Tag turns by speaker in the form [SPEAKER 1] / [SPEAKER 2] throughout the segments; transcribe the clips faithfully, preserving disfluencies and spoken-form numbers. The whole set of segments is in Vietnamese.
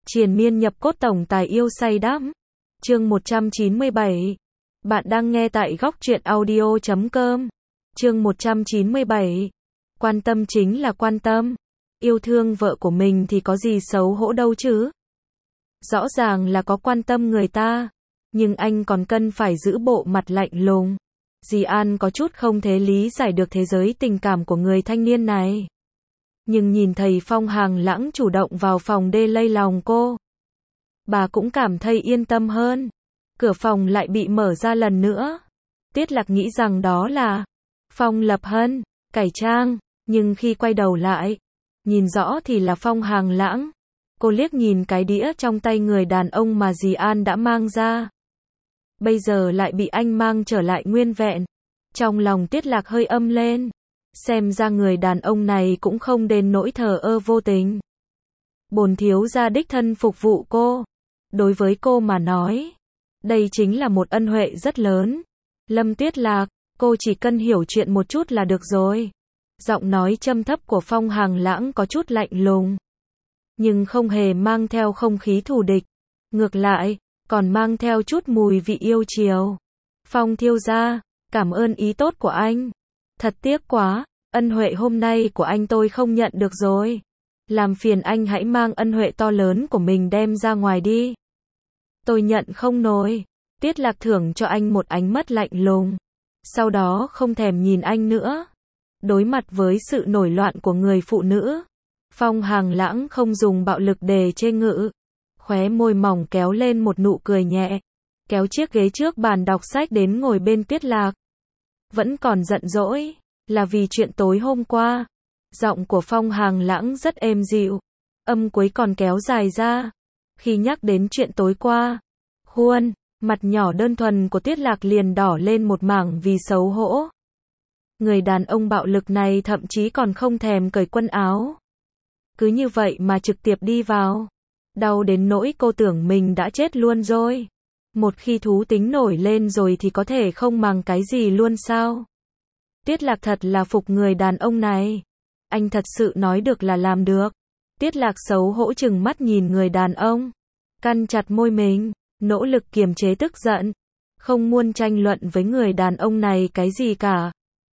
[SPEAKER 1] Triền miên nhập cốt tổng tài yêu say đắm. Chương một trăm chín mươi bảy. Bạn đang nghe tại góc truyện audio chấm com. Chương một trăm chín mươi bảy. Quan tâm chính là quan tâm. Yêu thương vợ của mình thì có gì xấu hổ đâu chứ. Rõ ràng là có quan tâm người ta, nhưng anh còn cần phải giữ bộ mặt lạnh lùng. Dì An có chút không thể lý giải được thế giới tình cảm của người thanh niên này. Nhưng nhìn thầy Phong Hàng Lãng chủ động vào phòng đê lây lòng cô, bà cũng cảm thấy yên tâm hơn. Cửa phòng lại bị mở ra lần nữa. Tiết Lạc nghĩ rằng đó là Phong Lập Hân, cải trang, nhưng khi quay đầu lại, nhìn rõ thì là Phong Hàng Lãng. Cô liếc nhìn cái đĩa trong tay người đàn ông mà dì An đã mang ra. Bây giờ lại bị anh mang trở lại nguyên vẹn. Trong lòng Tiết Lạc hơi âm lên. Xem ra người đàn ông này cũng không đến nỗi thờ ơ vô tình. Bổn thiếu gia đích thân phục vụ cô. Đối với cô mà nói, đây chính là một ân huệ rất lớn. Lâm Tiết Lạc, cô chỉ cần hiểu chuyện một chút là được rồi. Giọng nói trầm thấp của Phong Hàng Lãng có chút lạnh lùng, nhưng không hề mang theo không khí thù địch. Ngược lại, còn mang theo chút mùi vị yêu chiều. Phong thiếu gia, cảm ơn ý tốt của anh. Thật tiếc quá, ân huệ hôm nay của anh tôi không nhận được rồi. Làm phiền anh hãy mang ân huệ to lớn của mình đem ra ngoài đi. Tôi nhận không nổi. Tiết Lạc thưởng cho anh một ánh mắt lạnh lùng. Sau đó không thèm nhìn anh nữa. Đối mặt với sự nổi loạn của người phụ nữ, Phong Hàng Lãng không dùng bạo lực để chê ngự. Khóe môi mỏng kéo lên một nụ cười nhẹ. Kéo chiếc ghế trước bàn đọc sách đến ngồi bên Tiết Lạc. Vẫn còn giận dỗi, là vì chuyện tối hôm qua. Giọng của Phong Hàng Lãng rất êm dịu, âm cuối còn kéo dài ra. Khi nhắc đến chuyện tối qua, khuôn mặt nhỏ đơn thuần của Tiết Lạc liền đỏ lên một mảng vì xấu hổ. Người đàn ông bạo lực này thậm chí còn không thèm cởi quần áo. Cứ như vậy mà trực tiếp đi vào. Đau đến nỗi cô tưởng mình đã chết luôn rồi. Một khi thú tính nổi lên rồi thì có thể không màng cái gì luôn sao? Tiết Lạc thật là phục người đàn ông này. Anh thật sự nói được là làm được. Tiết Lạc xấu hổ chừng mắt nhìn người đàn ông, cắn chặt môi mình, nỗ lực kiềm chế tức giận, không muốn tranh luận với người đàn ông này cái gì cả.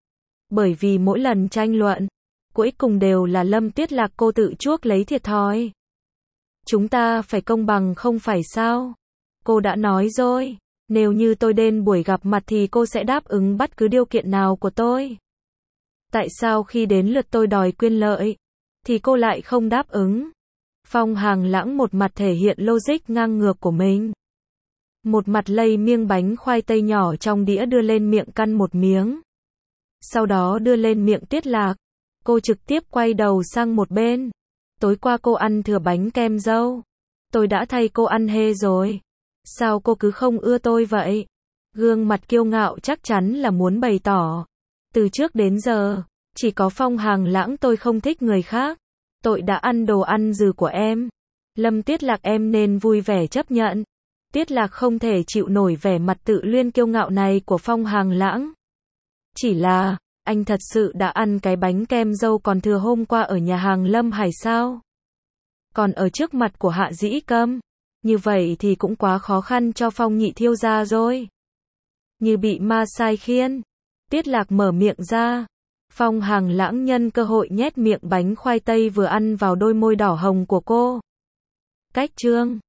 [SPEAKER 1] Bởi vì mỗi lần tranh luận, cuối cùng đều là Lâm Tiết Lạc cô tự chuốc lấy thiệt thòi. Chúng ta phải công bằng không phải sao? Cô đã nói rồi, nếu như tôi đến buổi gặp mặt thì cô sẽ đáp ứng bất cứ điều kiện nào của tôi. Tại sao khi đến lượt tôi đòi quyền lợi, thì cô lại không đáp ứng? Phong Hàng Lãng một mặt thể hiện logic ngang ngược của mình, một mặt lay miếng bánh khoai tây nhỏ trong đĩa đưa lên miệng căn một miếng. Sau đó đưa lên miệng Tiết Lạc. Cô trực tiếp quay đầu sang một bên. Tối qua cô ăn thừa bánh kem dâu. Tôi đã thay cô ăn hê rồi. Sao cô cứ không ưa tôi vậy? Gương mặt kiêu ngạo chắc chắn là muốn bày tỏ. Từ trước đến giờ, chỉ có Phong Hàng Lãng tôi không thích người khác. Tôi đã ăn đồ ăn dư của em. Lâm Tiết Lạc em nên vui vẻ chấp nhận. Tiết Lạc không thể chịu nổi vẻ mặt tự luyên kiêu ngạo này của Phong Hàng Lãng. Chỉ là, anh thật sự đã ăn cái bánh kem dâu còn thừa hôm qua ở nhà hàng Lâm Hải sao? Còn ở trước mặt của Hạ Dĩ Câm, như vậy thì cũng quá khó khăn cho Phong nhị thiếu gia rồi. Như bị ma sai khiến, Tiết Lạc mở miệng ra. Phong Hàng Lãng nhân cơ hội nhét miệng bánh khoai tây vừa ăn vào đôi môi đỏ hồng của cô. Cách chương